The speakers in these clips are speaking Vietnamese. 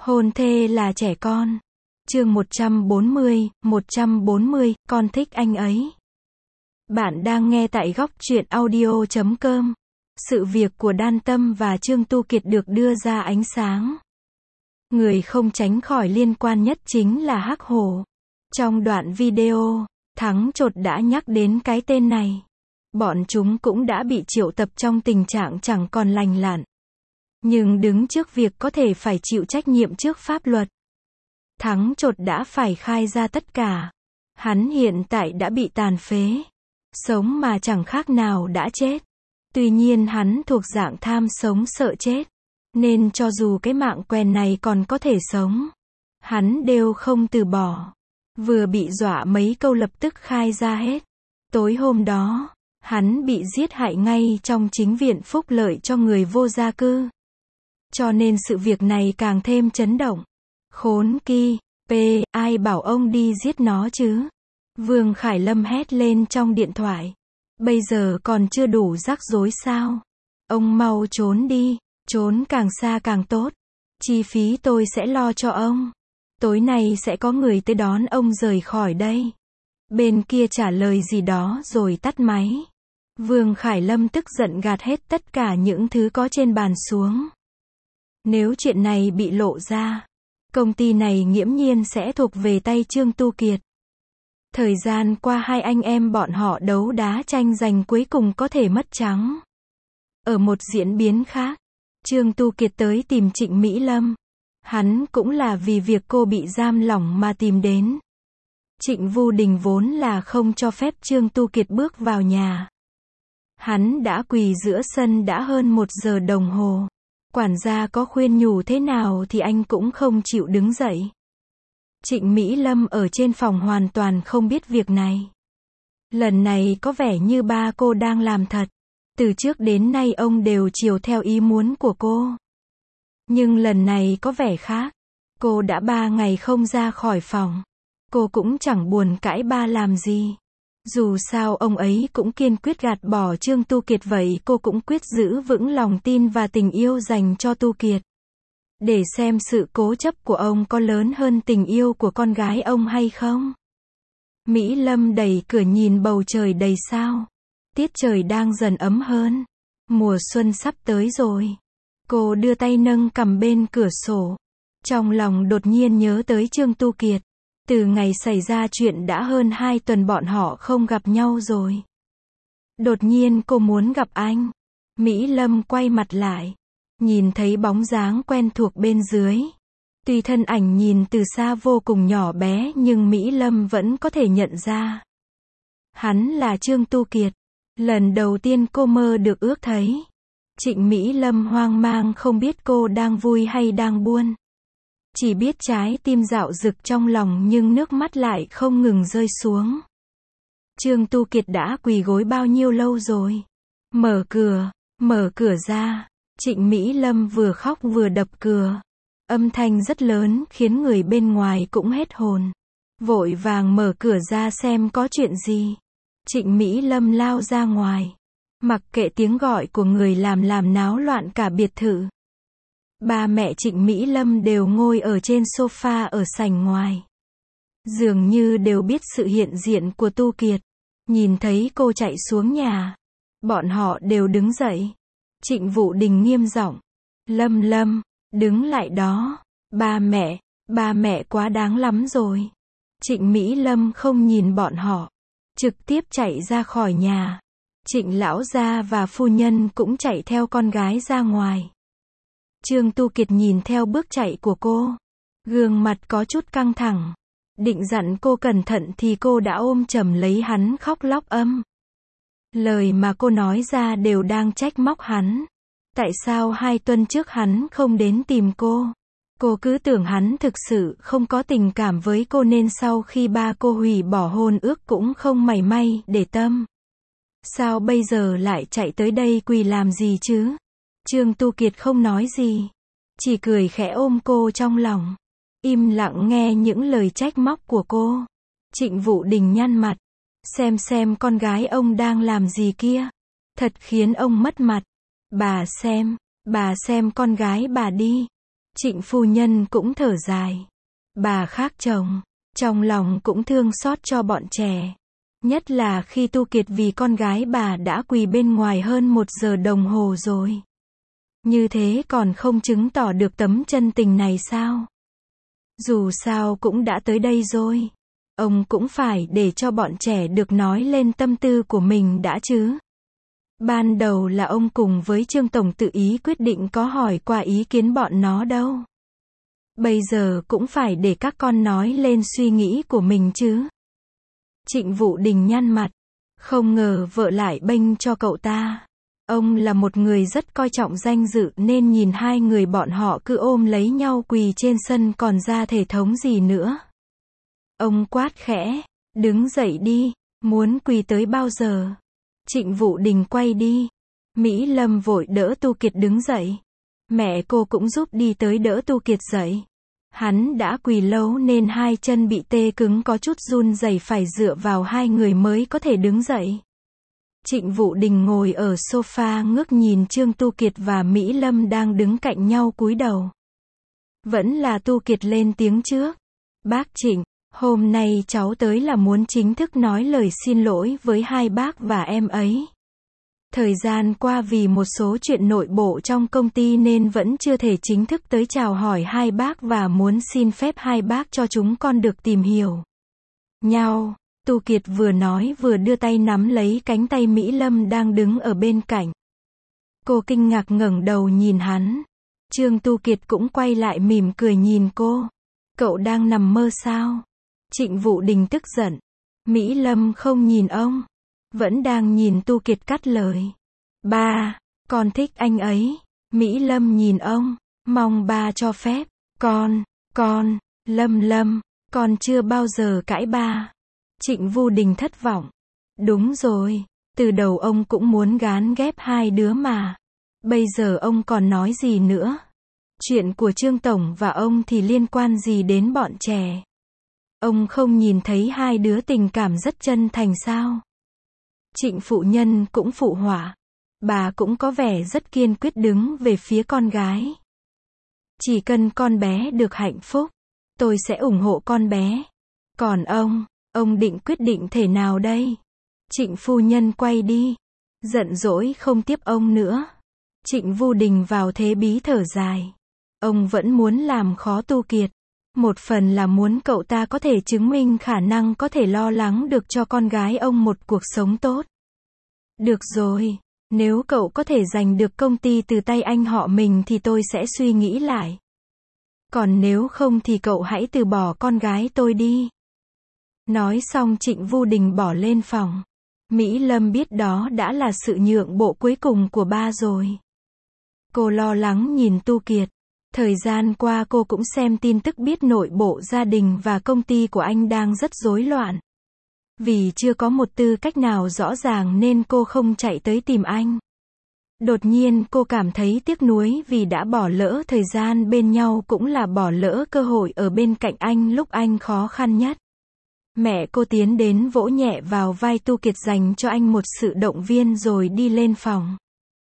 Hôn thê là trẻ con. Chương 140, con thích anh ấy. Bạn đang nghe tại góc truyện audio.com. Sự việc của Đan Tâm và Trương Tu Kiệt được đưa ra ánh sáng. Người không tránh khỏi liên quan nhất chính là Hắc Hổ. Trong đoạn video, Thắng Chột đã nhắc đến cái tên này. Bọn chúng cũng đã bị triệu tập trong tình trạng chẳng còn lành lặn. Nhưng đứng trước việc có thể phải chịu trách nhiệm trước pháp luật. Thắng Chột đã phải khai ra tất cả. Hắn hiện tại đã bị tàn phế. Sống mà chẳng khác nào đã chết. Tuy nhiên hắn thuộc dạng tham sống sợ chết. Nên cho dù cái mạng quèn này còn có thể sống, hắn đều không từ bỏ. Vừa bị dọa mấy câu lập tức khai ra hết. Tối hôm đó, hắn bị giết hại ngay trong chính viện phúc lợi cho người vô gia cư. Cho nên sự việc này càng thêm chấn động. Khốn ki, ai bảo ông đi giết nó chứ? Vương Khải Lâm hét lên trong điện thoại. Bây giờ còn chưa đủ rắc rối sao? Ông mau trốn đi, trốn càng xa càng tốt. Chi phí tôi sẽ lo cho ông. Tối nay sẽ có người tới đón ông rời khỏi đây. Bên kia trả lời gì đó rồi tắt máy. Vương Khải Lâm tức giận gạt hết tất cả những thứ có trên bàn xuống. Nếu chuyện này bị lộ ra, công ty này nghiễm nhiên sẽ thuộc về tay Trương Tu Kiệt. Thời gian qua hai anh em bọn họ đấu đá tranh giành cuối cùng có thể mất trắng. Ở một diễn biến khác, Trương Tu Kiệt tới tìm Trịnh Mỹ Lâm. Hắn cũng là vì việc cô bị giam lỏng mà tìm đến. Trịnh Vu Đình vốn là không cho phép Trương Tu Kiệt bước vào nhà. Hắn đã quỳ giữa sân đã hơn 1 giờ đồng hồ. Quản gia có khuyên nhủ thế nào thì anh cũng không chịu đứng dậy. Trịnh Mỹ Lâm ở trên phòng hoàn toàn không biết việc này. Lần này có vẻ như ba cô đang làm thật. Từ trước đến nay ông đều chiều theo ý muốn của cô. Nhưng lần này có vẻ khác. Cô đã 3 ngày không ra khỏi phòng. Cô cũng chẳng buồn cãi ba làm gì. Dù sao ông ấy cũng kiên quyết gạt bỏ Trương Tu Kiệt, vậy cô cũng quyết giữ vững lòng tin và tình yêu dành cho Tu Kiệt. Để xem sự cố chấp của ông có lớn hơn tình yêu của con gái ông hay không. Mỹ Lâm đẩy cửa nhìn bầu trời đầy sao. Tiết trời đang dần ấm hơn. Mùa xuân sắp tới rồi. Cô đưa tay nâng cằm bên cửa sổ. Trong lòng đột nhiên nhớ tới Trương Tu Kiệt. Từ ngày xảy ra chuyện đã hơn 2 tuần bọn họ không gặp nhau rồi. Đột nhiên cô muốn gặp anh. Mỹ Lâm quay mặt lại. Nhìn thấy bóng dáng quen thuộc bên dưới. Tuy thân ảnh nhìn từ xa vô cùng nhỏ bé nhưng Mỹ Lâm vẫn có thể nhận ra. Hắn là Trương Tu Kiệt. Lần đầu tiên cô mơ được ước thấy. Trịnh Mỹ Lâm hoang mang không biết cô đang vui hay đang buồn. Chỉ biết trái tim dạo dực trong lòng nhưng nước mắt lại không ngừng rơi xuống. Trương Tu Kiệt đã quỳ gối bao nhiêu lâu rồi? Mở cửa ra. Trịnh Mỹ Lâm vừa khóc vừa đập cửa. Âm thanh rất lớn khiến người bên ngoài cũng hết hồn. Vội vàng mở cửa ra xem có chuyện gì. Trịnh Mỹ Lâm lao ra ngoài. Mặc kệ tiếng gọi của người làm náo loạn cả biệt thự. Ba mẹ Trịnh Mỹ Lâm đều ngồi ở trên sofa ở sảnh ngoài. Dường như đều biết sự hiện diện của Tu Kiệt. Nhìn thấy cô chạy xuống nhà. Bọn họ đều đứng dậy. Trịnh Vũ Đình nghiêm giọng. Lâm, đứng lại đó. Ba mẹ quá đáng lắm rồi. Trịnh Mỹ Lâm không nhìn bọn họ. Trực tiếp chạy ra khỏi nhà. Trịnh lão gia và phu nhân cũng chạy theo con gái ra ngoài. Trương Tu Kiệt nhìn theo bước chạy của cô. Gương mặt có chút căng thẳng. Định dặn cô cẩn thận thì cô đã ôm chầm lấy hắn khóc lóc ầm. Lời mà cô nói ra đều đang trách móc hắn. Tại sao 2 tuần trước hắn không đến tìm cô? Cô cứ tưởng hắn thực sự không có tình cảm với cô nên sau khi ba cô hủy bỏ hôn ước cũng không mảy may để tâm. Sao bây giờ lại chạy tới đây quỳ làm gì chứ? Trương Tu Kiệt không nói gì. Chỉ cười khẽ ôm cô trong lòng. Im lặng nghe những lời trách móc của cô. Trịnh Vũ Đình nhăn mặt. Xem con gái ông đang làm gì kia. Thật khiến ông mất mặt. Bà xem con gái bà đi. Trịnh phu nhân cũng thở dài. Bà khác chồng, trong lòng cũng thương xót cho bọn trẻ. Nhất là khi Tu Kiệt vì con gái bà đã quỳ bên ngoài hơn 1 giờ đồng hồ rồi. Như thế còn không chứng tỏ được tấm chân tình này sao? Dù sao cũng đã tới đây rồi. Ông cũng phải để cho bọn trẻ được nói lên tâm tư của mình đã chứ. Ban đầu là ông cùng với Trương Tổng tự ý quyết định có hỏi qua ý kiến bọn nó đâu. Bây giờ cũng phải để các con nói lên suy nghĩ của mình chứ. Trịnh Vũ Đình nhăn mặt. Không ngờ vợ lại bênh cho cậu ta. Ông là một người rất coi trọng danh dự nên nhìn hai người bọn họ cứ ôm lấy nhau quỳ trên sân còn ra thể thống gì nữa. Ông quát khẽ. Đứng dậy đi. Muốn quỳ tới bao giờ? Trịnh Vũ Đình quay đi. Mỹ Lâm vội đỡ Tu Kiệt đứng dậy. Mẹ cô cũng giúp đi tới đỡ Tu Kiệt dậy. Hắn đã quỳ lâu nên hai chân bị tê cứng có chút run rẩy phải dựa vào hai người mới có thể đứng dậy. Trịnh Vũ Đình ngồi ở sofa ngước nhìn Trương Tu Kiệt và Mỹ Lâm đang đứng cạnh nhau cúi đầu. Vẫn là Tu Kiệt lên tiếng trước. Bác Trịnh, hôm nay cháu tới là muốn chính thức nói lời xin lỗi với hai bác và em ấy. Thời gian qua vì một số chuyện nội bộ trong công ty nên vẫn chưa thể chính thức tới chào hỏi hai bác và muốn xin phép hai bác cho chúng con được tìm hiểu nhau. Tu Kiệt vừa nói vừa đưa tay nắm lấy cánh tay Mỹ Lâm đang đứng ở bên cạnh. Cô kinh ngạc ngẩng đầu nhìn hắn. Trương Tu Kiệt cũng quay lại mỉm cười nhìn cô. Cậu đang nằm mơ sao? Trịnh Vũ Đình tức giận. Mỹ Lâm không nhìn ông. Vẫn đang nhìn Tu Kiệt cắt lời. Ba, con thích anh ấy. Mỹ Lâm nhìn ông. Mong ba cho phép. Con, Lâm, con chưa bao giờ cãi ba. Trịnh Vũ Đình thất vọng. Đúng rồi, từ đầu ông cũng muốn gán ghép hai đứa mà. Bây giờ ông còn nói gì nữa? Chuyện của Trương Tổng và ông thì liên quan gì đến bọn trẻ? Ông không nhìn thấy hai đứa tình cảm rất chân thành sao? Trịnh phụ nhân cũng phụ họa. Bà cũng có vẻ rất kiên quyết đứng về phía con gái. Chỉ cần con bé được hạnh phúc, tôi sẽ ủng hộ con bé. Còn ông định quyết định thế nào đây? Trịnh phu nhân quay đi. Giận dỗi không tiếp ông nữa. Trịnh Vũ Đình vào thế bí thở dài. Ông vẫn muốn làm khó Tu Kiệt. Một phần là muốn cậu ta có thể chứng minh khả năng có thể lo lắng được cho con gái ông một cuộc sống tốt. Được rồi, nếu cậu có thể giành được công ty từ tay anh họ mình thì tôi sẽ suy nghĩ lại. Còn nếu không thì cậu hãy từ bỏ con gái tôi đi. Nói xong Trịnh Vũ Đình bỏ lên phòng. Mỹ Lâm biết đó đã là sự nhượng bộ cuối cùng của ba rồi. Cô lo lắng nhìn Tu Kiệt. Thời gian qua cô cũng xem tin tức biết nội bộ gia đình và công ty của anh đang rất rối loạn. Vì chưa có một tư cách nào rõ ràng nên cô không chạy tới tìm anh. Đột nhiên cô cảm thấy tiếc nuối vì đã bỏ lỡ thời gian bên nhau cũng là bỏ lỡ cơ hội ở bên cạnh anh lúc anh khó khăn nhất. Mẹ cô tiến đến vỗ nhẹ vào vai Tu Kiệt dành cho anh một sự động viên rồi đi lên phòng.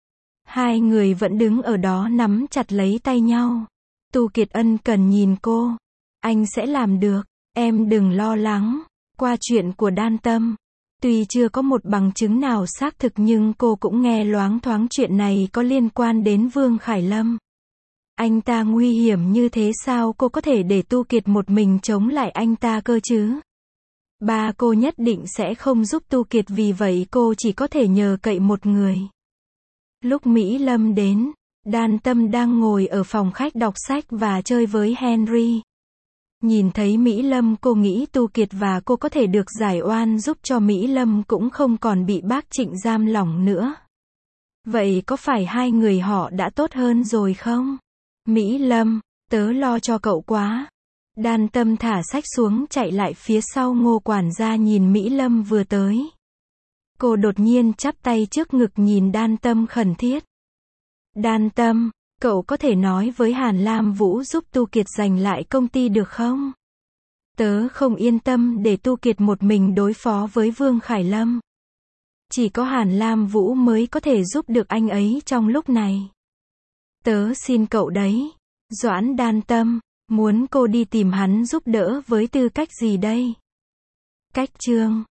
Hai người vẫn đứng ở đó nắm chặt lấy tay nhau. Tu Kiệt ân cần nhìn cô. Anh sẽ làm được, em đừng lo lắng. Qua chuyện của Đan Tâm, tuy chưa có một bằng chứng nào xác thực nhưng cô cũng nghe loáng thoáng chuyện này có liên quan đến Vương Khải Lâm. Anh ta nguy hiểm như thế sao cô có thể để Tu Kiệt một mình chống lại anh ta cơ chứ? Ba cô nhất định sẽ không giúp Tu Kiệt vì vậy cô chỉ có thể nhờ cậy một người. Lúc Mỹ Lâm đến, Đan Tâm đang ngồi ở phòng khách đọc sách và chơi với Henry. Nhìn thấy Mỹ Lâm cô nghĩ Tu Kiệt và cô có thể được giải oan giúp cho Mỹ Lâm cũng không còn bị bác Trịnh giam lỏng nữa. Vậy có phải hai người họ đã tốt hơn rồi không? Mỹ Lâm, tớ lo cho cậu quá. Đan Tâm thả sách xuống chạy lại phía sau Ngô quản gia nhìn Mỹ Lâm vừa tới. Cô đột nhiên chắp tay trước ngực nhìn Đan Tâm khẩn thiết. Đan Tâm, cậu có thể nói với Hàn Lam Vũ giúp Tu Kiệt giành lại công ty được không? Tớ không yên tâm để Tu Kiệt một mình đối phó với Vương Khải Lâm. Chỉ có Hàn Lam Vũ mới có thể giúp được anh ấy trong lúc này. Tớ xin cậu đấy. Doãn Đan Tâm, muốn cô đi tìm hắn giúp đỡ với tư cách gì đây? Cách chương